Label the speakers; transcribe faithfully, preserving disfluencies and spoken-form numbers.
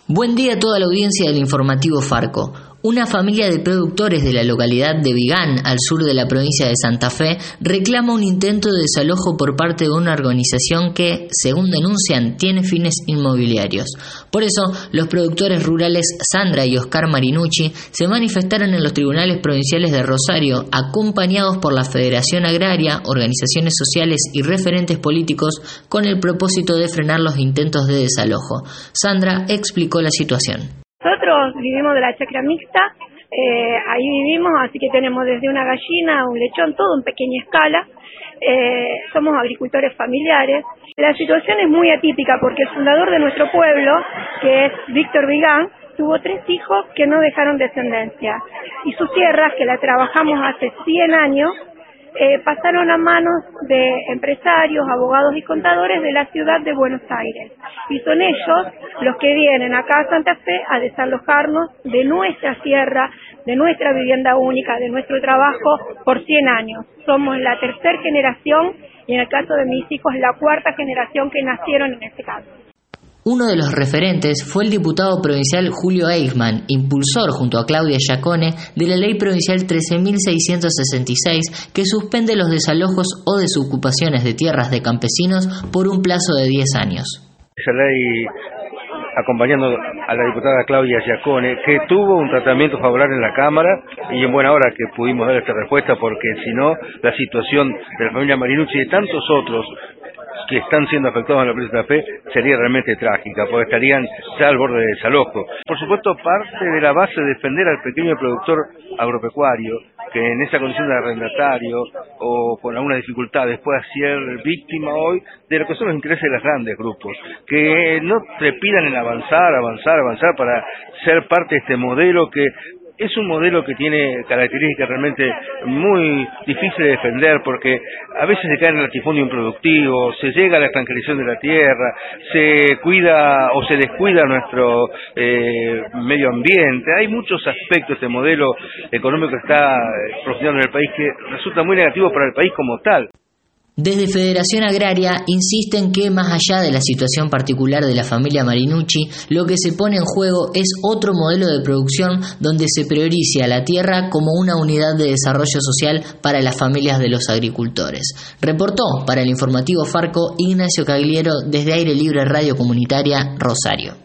Speaker 1: Buen día a toda la audiencia del informativo Farco. Una familia de productores de la localidad de Vigán, al sur de la provincia de Santa Fe, reclama un intento de desalojo por parte de una organización que, según denuncian, tiene fines inmobiliarios. Por eso, los productores rurales Sandra y Oscar Marinucci se manifestaron en los tribunales provinciales de Rosario, acompañados por la Federación Agraria, organizaciones sociales y referentes políticos, con el propósito de frenar los intentos de desalojo. Sandra explicó la situación.
Speaker 2: Nosotros vivimos de la chacra mixta, eh, ahí vivimos, así que tenemos desde una gallina, un lechón, todo en pequeña escala. Eh, somos agricultores familiares. La situación es muy atípica porque el fundador de nuestro pueblo, que es Víctor Vigán, tuvo tres hijos que no dejaron descendencia. Y sus tierras, que la trabajamos hace cien años, eh, pasaron a manos de empresarios, abogados y contadores de la ciudad de Buenos Aires. Y son ellos los que vienen acá a Santa Fe a desalojarnos de nuestra tierra, de nuestra vivienda única, de nuestro trabajo por cien años. Somos la tercera generación y en el caso de mis hijos la cuarta generación que nacieron en este caso.
Speaker 1: Uno de los referentes fue el diputado provincial Julio Eichmann, impulsor junto a Claudia Giacone de la Ley Provincial trece mil seiscientos sesenta y seis que suspende los desalojos o desocupaciones de tierras de campesinos por un plazo de diez años.
Speaker 3: Esa ley, acompañando a la diputada Claudia Giacone, que tuvo un tratamiento favorable en la Cámara y en buena hora que pudimos dar esta respuesta, porque si no, la situación de la familia Marinucci y de tantos otros que están siendo afectados en la provincia de Santa Fe sería realmente trágica, porque estarían ya al borde de desalojo. Por supuesto, parte de la base de defender al pequeño productor agropecuario, que en esa condición de arrendatario o con algunas dificultades pueda ser víctima hoy de lo que son los intereses de los grandes grupos, que no trepidan en avanzar, avanzar, avanzar para ser parte de este modelo que es un modelo que tiene características realmente muy difíciles de defender, porque a veces se cae en el latifundio improductivo, se llega a la extranjerización de la tierra, se cuida o se descuida nuestro eh, medio ambiente. Hay muchos aspectos de este modelo económico que está profundizando en el país que resulta muy negativo para el país como tal.
Speaker 1: Desde Federación Agraria insisten que, más allá de la situación particular de la familia Marinucci, lo que se pone en juego es otro modelo de producción donde se priorice a la tierra como una unidad de desarrollo social para las familias de los agricultores. Reportó para el informativo Farco Ignacio Cagliero desde Aire Libre Radio Comunitaria, Rosario.